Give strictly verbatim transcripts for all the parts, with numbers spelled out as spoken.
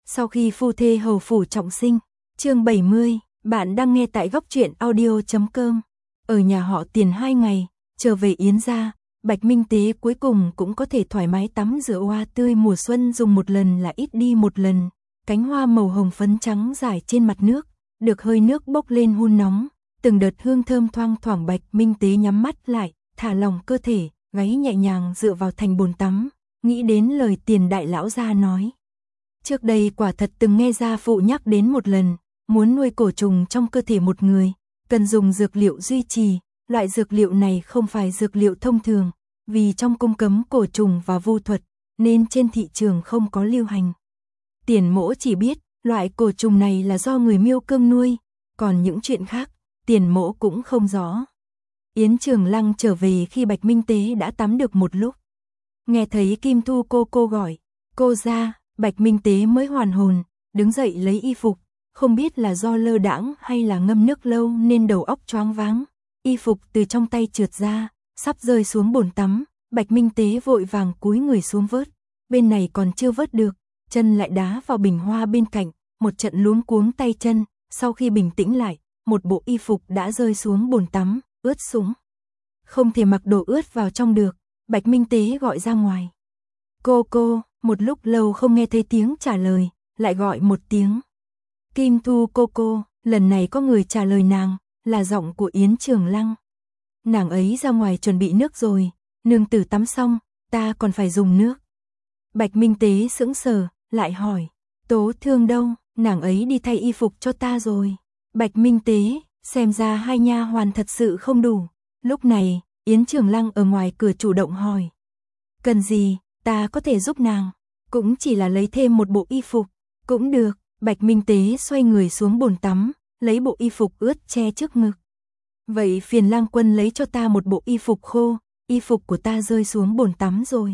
Sau khi phu thê hầu phủ trọng sinh, chương bảy mươi, bạn đang nghe tại góc truyện audio chấm com. Ở nhà họ Tiền hai ngày, trở về Yến gia, Bạch Minh Tế cuối cùng cũng có thể thoải mái tắm rửa hoa tươi mùa xuân, dùng một lần là ít đi một lần. Cánh hoa màu hồng phấn trắng rải trên mặt nước, được hơi nước bốc lên hun nóng, từng đợt hương thơm thoang thoảng. Bạch Minh Tế nhắm mắt lại, thả lỏng cơ thể, gáy nhẹ nhàng dựa vào thành bồn tắm, nghĩ đến lời Tiền đại lão gia nói. Trước đây quả thật từng nghe gia phụ nhắc đến một lần, muốn nuôi cổ trùng trong cơ thể một người, cần dùng dược liệu duy trì, loại dược liệu này không phải dược liệu thông thường, vì trong cung cấm cổ trùng và vu thuật, nên trên thị trường không có lưu hành. Tiền mỗ chỉ biết, loại cổ trùng này là do người Miêu Cương nuôi, còn những chuyện khác, Tiền mỗ cũng không rõ. Yến Trường Lăng trở về khi Bạch Minh Tế đã tắm được một lúc. Nghe thấy Kim Thu cô cô gọi, cô ra, Bạch Minh Tế mới hoàn hồn, đứng dậy lấy y phục, không biết là do lơ đãng hay là ngâm nước lâu nên đầu óc choáng váng. Y phục từ trong tay trượt ra, sắp rơi xuống bồn tắm, Bạch Minh Tế vội vàng cúi người xuống vớt, bên này còn chưa vớt được, chân lại đá vào bình hoa bên cạnh, một trận luống cuống tay chân, sau khi bình tĩnh lại, một bộ y phục đã rơi xuống bồn tắm, ướt sũng. Không thể mặc đồ ướt vào trong được, Bạch Minh Tế gọi ra ngoài. Cô cô, một lúc lâu không nghe thấy tiếng trả lời, lại gọi một tiếng. Kim Thu cô cô, lần này có người trả lời nàng, là giọng của Yến Trường Lăng. Nàng ấy ra ngoài chuẩn bị nước rồi, nương tử tắm xong, ta còn phải dùng nước. Bạch Minh Tế sững sờ, lại hỏi, Tố Thương đâu, nàng ấy đi thay y phục cho ta rồi. Bạch Minh Tế, xem ra hai nha hoàn thật sự không đủ. Lúc này, Yến Trường Lăng ở ngoài cửa chủ động hỏi. Cần gì, ta có thể giúp nàng, cũng chỉ là lấy thêm một bộ y phục, cũng được. Bạch Minh Tế xoay người xuống bồn tắm, lấy bộ y phục ướt che trước ngực. Vậy phiền Lang Quân lấy cho ta một bộ y phục khô, y phục của ta rơi xuống bồn tắm rồi.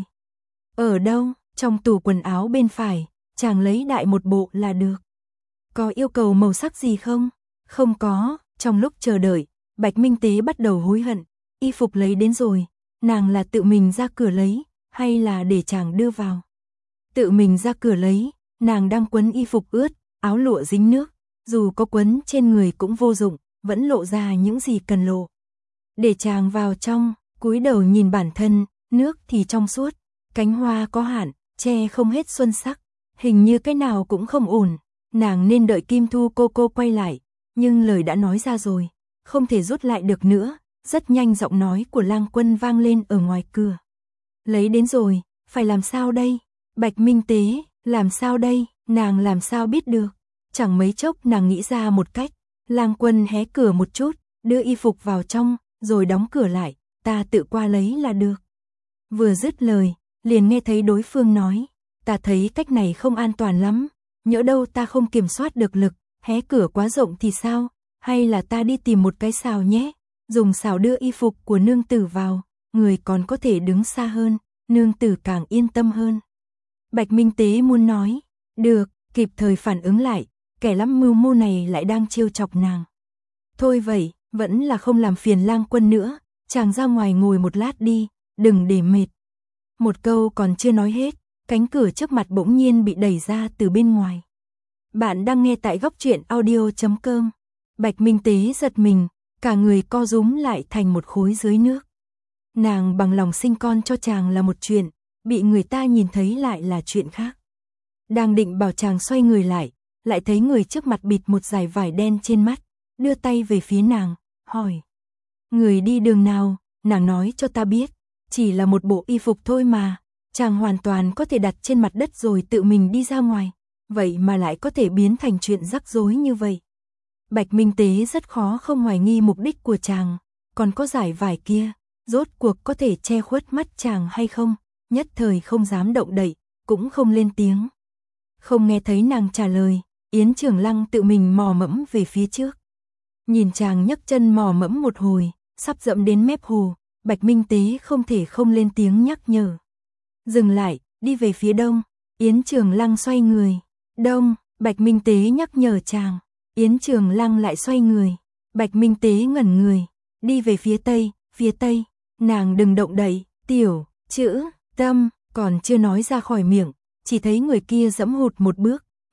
Ở đâu? Trong tủ quần áo bên phải, chàng lấy đại một bộ là được. Có yêu cầu màu sắc gì không? Không có. Trong lúc chờ đợi, Bạch Minh Tế bắt đầu hối hận, y phục lấy đến rồi, nàng là tự mình ra cửa lấy, hay là để chàng đưa vào? Tự mình ra cửa lấy, nàng đang quấn y phục ướt, áo lụa dính nước, dù có quấn trên người cũng vô dụng, vẫn lộ ra những gì cần lộ. Để chàng vào trong, cúi đầu nhìn bản thân, nước thì trong suốt, cánh hoa có hạn, che không hết xuân sắc, hình như cái nào cũng không ổn, nàng nên đợi Kim Thu cô cô quay lại, nhưng lời đã nói ra rồi, không thể rút lại được nữa. Rất nhanh giọng nói của Lang Quân vang lên ở ngoài cửa. Lấy đến rồi, phải làm sao đây? Bạch Minh Tế, làm sao đây? Nàng làm sao biết được? Chẳng mấy chốc nàng nghĩ ra một cách. Lang Quân hé cửa một chút, đưa y phục vào trong, rồi đóng cửa lại, ta tự qua lấy là được. Vừa dứt lời, liền nghe thấy đối phương nói, ta thấy cách này không an toàn lắm, nhỡ đâu ta không kiểm soát được lực, hé cửa quá rộng thì sao? Hay là ta đi tìm một cái xào nhé? Dùng xào đưa y phục của nương tử vào, người còn có thể đứng xa hơn, nương tử càng yên tâm hơn. Bạch Minh Tế muốn nói, được, kịp thời phản ứng lại, kẻ lắm mưu mô này lại đang trêu chọc nàng. Thôi vậy, vẫn là không làm phiền Lang Quân nữa, chàng ra ngoài ngồi một lát đi, đừng để mệt. Một câu còn chưa nói hết, cánh cửa trước mặt bỗng nhiên bị đẩy ra từ bên ngoài. Bạn đang nghe tại góc truyện audio chấm com. Bạch Minh Tế giật mình, cả người co rúm lại thành một khối dưới nước. Nàng bằng lòng sinh con cho chàng là một chuyện, bị người ta nhìn thấy lại là chuyện khác. Đang định bảo chàng xoay người lại, lại thấy người trước mặt bịt một dải vải đen trên mắt, đưa tay về phía nàng, hỏi. Người đi đường nào, nàng nói cho ta biết, chỉ là một bộ y phục thôi mà, chàng hoàn toàn có thể đặt trên mặt đất rồi tự mình đi ra ngoài, vậy mà lại có thể biến thành chuyện rắc rối như vậy. Bạch Minh Tế rất khó không hoài nghi mục đích của chàng, còn có dải vải kia, rốt cuộc có thể che khuất mắt chàng hay không, nhất thời không dám động đậy, cũng không lên tiếng. Không nghe thấy nàng trả lời, Yến Trường Lăng tự mình mò mẫm về phía trước. Nhìn chàng nhấc chân mò mẫm một hồi, sắp dẫm đến mép hồ, Bạch Minh Tế không thể không lên tiếng nhắc nhở. Dừng lại, đi về phía đông, Yến Trường Lăng xoay người. Đông, Bạch Minh Tế nhắc nhở chàng. Yến Trường Lăng lại xoay người, Bạch Minh Tế ngẩn người, đi về phía tây, phía tây, nàng đừng động đậy, tiểu, chữ, tâm, còn chưa nói ra khỏi miệng, chỉ thấy người kia giẫm hụt một bước,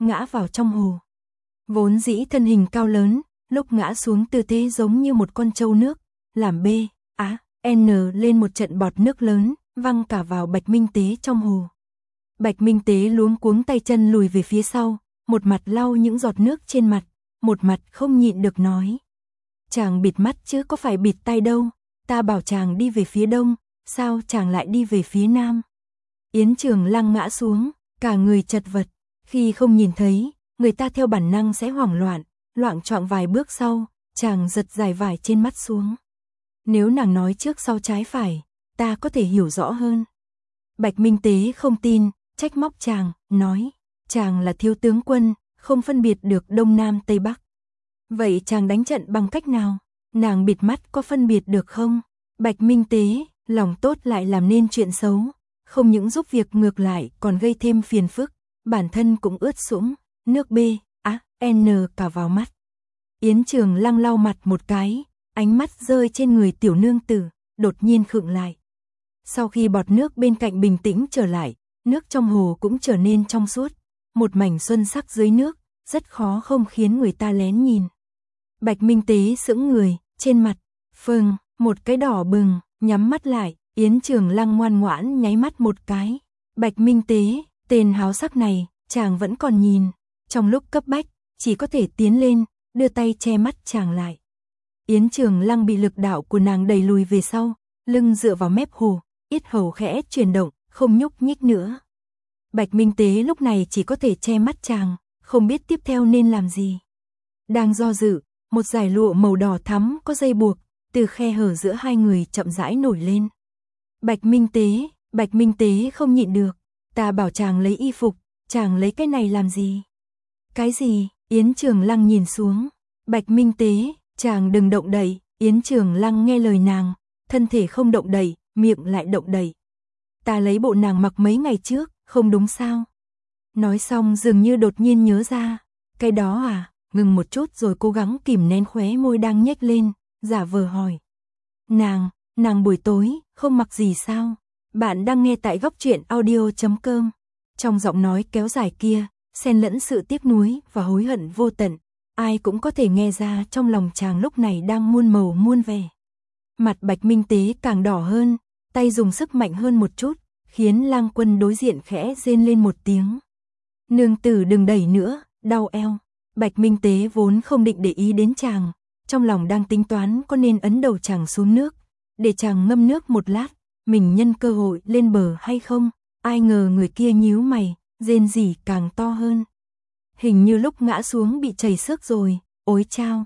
ngã vào trong hồ. Vốn dĩ thân hình cao lớn, lúc ngã xuống tư thế giống như một con trâu nước, làm B, á, N lên một trận bọt nước lớn, văng cả vào Bạch Minh Tế trong hồ. Bạch Minh Tế luống cuống tay chân lùi về phía sau, một mặt lau những giọt nước trên mặt, một mặt không nhịn được nói. Chàng bịt mắt chứ có phải bịt tay đâu, ta bảo chàng đi về phía đông, sao chàng lại đi về phía nam? Yến Trường Lăng ngã xuống, cả người chật vật, khi không nhìn thấy, người ta theo bản năng sẽ hoảng loạn, loạng choạng vài bước sau, chàng giật dài vải trên mắt xuống. Nếu nàng nói trước sau trái phải, ta có thể hiểu rõ hơn. Bạch Minh Tế không tin, trách móc chàng, nói, chàng là thiếu tướng quân, không phân biệt được đông nam tây bắc. Vậy chàng đánh trận bằng cách nào? Nàng bịt mắt có phân biệt được không? Bạch Minh Tế, lòng tốt lại làm nên chuyện xấu, không những giúp việc ngược lại còn gây thêm phiền phức, bản thân cũng ướt sũng, nước B, á, N cả vào mắt. Yến Trường Lăng lau mặt một cái, ánh mắt rơi trên người tiểu nương tử, đột nhiên khựng lại. Sau khi bọt nước bên cạnh bình tĩnh trở lại, nước trong hồ cũng trở nên trong suốt, một mảnh xuân sắc dưới nước, rất khó không khiến người ta lén nhìn. Bạch Minh Tế sững người, trên mặt, phừng, một cái đỏ bừng, nhắm mắt lại, Yến Trường Lăng ngoan ngoãn nháy mắt một cái. Bạch Minh Tế, tên háo sắc này, chàng vẫn còn nhìn, trong lúc cấp bách, chỉ có thể tiến lên, đưa tay che mắt chàng lại. Yến Trường Lăng bị lực đạo của nàng đẩy lùi về sau, lưng dựa vào mép hồ, yết hầu khẽ chuyển động, không nhúc nhích nữa. Bạch Minh Tế lúc này chỉ có thể che mắt chàng, không biết tiếp theo nên làm gì. Đang do dự, một dải lụa màu đỏ thắm có dây buộc, từ khe hở giữa hai người chậm rãi nổi lên. Bạch Minh Tế, Bạch Minh Tế không nhịn được, ta bảo chàng lấy y phục, chàng lấy cái này làm gì? Cái gì? Yến Trường Lăng nhìn xuống. Bạch Minh Tế, chàng đừng động đậy. Yến Trường Lăng nghe lời nàng, thân thể không động đậy, miệng lại động đậy. Ta lấy bộ nàng mặc mấy ngày trước, không đúng sao? Nói xong dường như đột nhiên nhớ ra, cái đó à? Ngừng một chút rồi cố gắng kìm nén khóe môi đang nhếch lên, giả vờ hỏi. Nàng, nàng buổi tối, không mặc gì sao? Bạn đang nghe tại góc truyện audio chấm com. Trong giọng nói kéo dài kia, xen lẫn sự tiếc nuối và hối hận vô tận, ai cũng có thể nghe ra trong lòng chàng lúc này đang muôn màu muôn vẻ. Mặt Bạch Minh Tế càng đỏ hơn, tay dùng sức mạnh hơn một chút, khiến Lang Quân đối diện khẽ rên lên một tiếng. Nương tử đừng đẩy nữa, đau eo. Bạch Minh Tế vốn không định để ý đến chàng, trong lòng đang tính toán có nên ấn đầu chàng xuống nước, để chàng ngâm nước một lát, mình nhân cơ hội lên bờ hay không, ai ngờ người kia nhíu mày, rên rỉ càng to hơn. Hình như lúc ngã xuống bị chảy xước rồi, ối chao.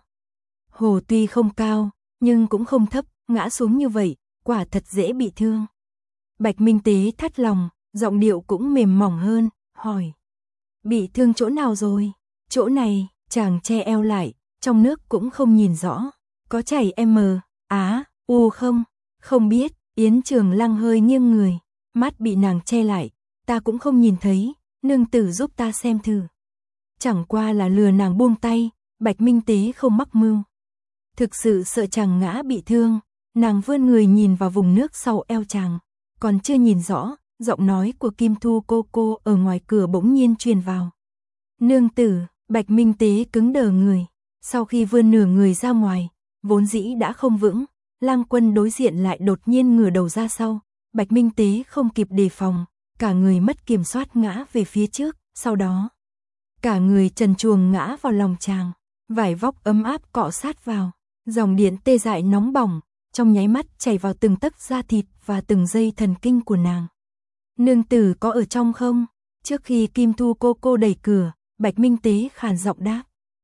Hồ tuy không cao, nhưng cũng không thấp, ngã xuống như vậy, quả thật dễ bị thương. Bạch Minh Tế thắt lòng, giọng điệu cũng mềm mỏng hơn, hỏi. Bị thương chỗ nào rồi? Chỗ này, chàng che eo lại, trong nước cũng không nhìn rõ. Có chảy M, Á, U không? Không biết, Yến Trường Lăng hơi nghiêng người, mắt bị nàng che lại, ta cũng không nhìn thấy, nương tử giúp ta xem thử. Chẳng qua là lừa nàng buông tay, Bạch Minh Tế không mắc mưu. Thực sự sợ chàng ngã bị thương, nàng vươn người nhìn vào vùng nước sau eo chàng, còn chưa nhìn rõ, giọng nói của Kim Thu cô cô ở ngoài cửa bỗng nhiên truyền vào. Nương tử, Bạch Minh Tế cứng đờ người, sau khi vươn nửa người ra ngoài, vốn dĩ đã không vững, Lang Quân đối diện lại đột nhiên ngửa đầu ra sau, Bạch Minh Tế không kịp đề phòng, cả người mất kiểm soát ngã về phía trước, sau đó, cả người trần truồng ngã vào lòng chàng, vải vóc ấm áp cọ sát vào, dòng điện tê dại nóng bỏng, trong nháy mắt chảy vào từng tấc da thịt và từng dây thần kinh của nàng. Nương tử có ở trong không? Trước khi Kim Thu cô cô đẩy cửa, Bạch Minh Tế khàn giọng đáp.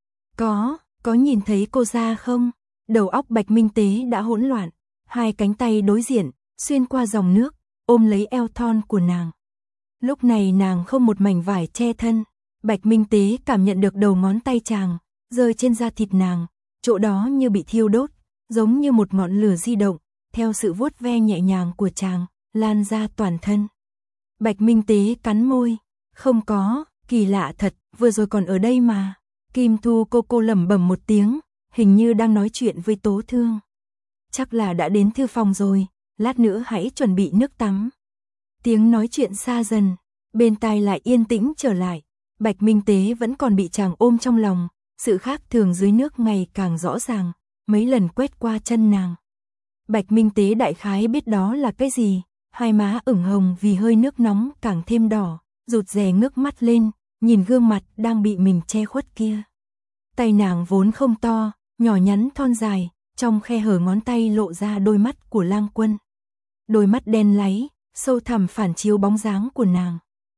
Có, có nhìn thấy cô ra không? Đầu óc Bạch Minh Tế đã hỗn loạn, hai cánh tay đối diện, xuyên qua dòng nước, ôm lấy eo thon của nàng. Lúc này nàng không một mảnh vải che thân, Bạch Minh Tế cảm nhận được đầu ngón tay chàng, rơi trên da thịt nàng, chỗ đó như bị thiêu đốt, giống như một ngọn lửa di động, theo sự vuốt ve nhẹ nhàng của chàng, lan ra toàn thân. Bạch Minh Tế cắn môi, không có, kỳ lạ thật, vừa rồi còn ở đây mà. Kim Thu cô cô lẩm bẩm một tiếng, hình như đang nói chuyện với Tố Thương. Chắc là đã đến thư phòng rồi, lát nữa hãy chuẩn bị nước tắm. Tiếng nói chuyện xa dần, bên tai lại yên tĩnh trở lại. Bạch Minh Tế vẫn còn bị chàng ôm trong lòng, sự khác thường dưới nước ngày càng rõ ràng, mấy lần quét qua chân nàng. Bạch Minh Tế đại khái biết đó là cái gì, hai má ửng hồng vì hơi nước nóng càng thêm đỏ, rụt rè ngước mắt lên, nhìn gương mặt đang bị mình che khuất kia. Tay nàng vốn không to, nhỏ nhắn thon dài, trong khe hở ngón tay lộ ra đôi mắt của Lang Quân. Đôi mắt đen láy, sâu thẳm phản chiếu bóng dáng của nàng.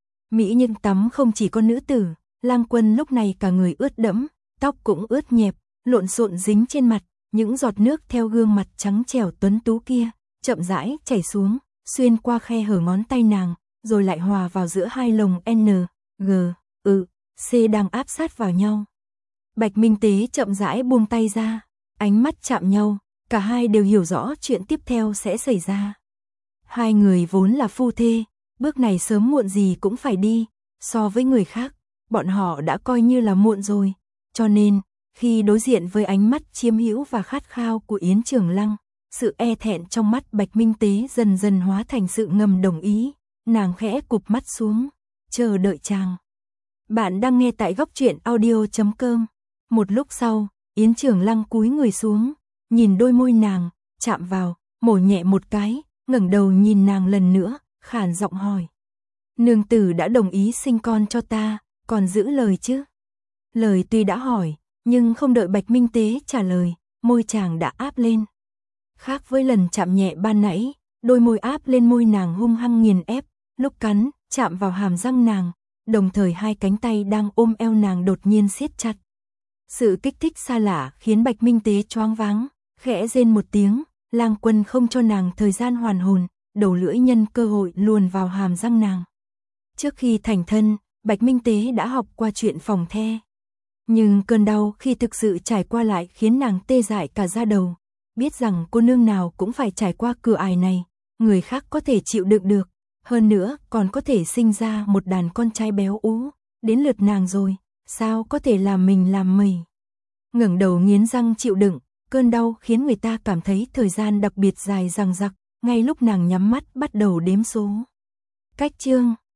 Mỹ nhân tắm không chỉ có nữ tử, Lang Quân lúc này cả người ướt đẫm, tóc cũng ướt nhẹp, lộn xộn dính trên mặt, những giọt nước theo gương mặt trắng trẻo tuấn tú kia, chậm rãi chảy xuống, xuyên qua khe hở ngón tay nàng, rồi lại hòa vào giữa hai lồng N, G, Ừ, C đang áp sát vào nhau. Bạch Minh Tế chậm rãi buông tay ra, ánh mắt chạm nhau, cả hai đều hiểu rõ chuyện tiếp theo sẽ xảy ra. Hai người vốn là phu thê, bước này sớm muộn gì cũng phải đi, so với người khác, bọn họ đã coi như là muộn rồi, cho nên, khi đối diện với ánh mắt chiếm hữu và khát khao của Yến Trường Lăng, sự e thẹn trong mắt Bạch Minh Tế dần dần hóa thành sự ngầm đồng ý, nàng khẽ cụp mắt xuống, chờ đợi chàng. Bạn đang nghe tại góc truyện audio chấm com. Một lúc sau, Yến Trường Lăng cúi người xuống, nhìn đôi môi nàng, chạm vào, mổ nhẹ một cái, ngẩng đầu nhìn nàng lần nữa, khàn giọng hỏi. Nương tử đã đồng ý sinh con cho ta, còn giữ lời chứ? Lời tuy đã hỏi, nhưng không đợi Bạch Minh Tế trả lời, môi chàng đã áp lên. Khác với lần chạm nhẹ ban nãy, đôi môi áp lên môi nàng hung hăng nghiền ép, lúc cắn, chạm vào hàm răng nàng, đồng thời hai cánh tay đang ôm eo nàng đột nhiên siết chặt. Sự kích thích xa lạ khiến Bạch Minh Tế choáng váng, khẽ rên một tiếng, Lang Quân không cho nàng thời gian hoàn hồn, đầu lưỡi nhân cơ hội luồn vào hàm răng nàng. Trước khi thành thân, Bạch Minh Tế đã học qua chuyện phòng the. Nhưng cơn đau khi thực sự trải qua lại khiến nàng tê dại cả da đầu, biết rằng cô nương nào cũng phải trải qua cửa ải này, người khác có thể chịu đựng được, hơn nữa còn có thể sinh ra một đàn con trai béo ú, đến lượt nàng rồi, sao có thể làm mình làm mẩy. Ngẩng đầu nghiến răng chịu đựng, cơn đau khiến người ta cảm thấy thời gian đặc biệt dài dằng dặc, ngay lúc nàng nhắm mắt bắt đầu đếm số. Cách chương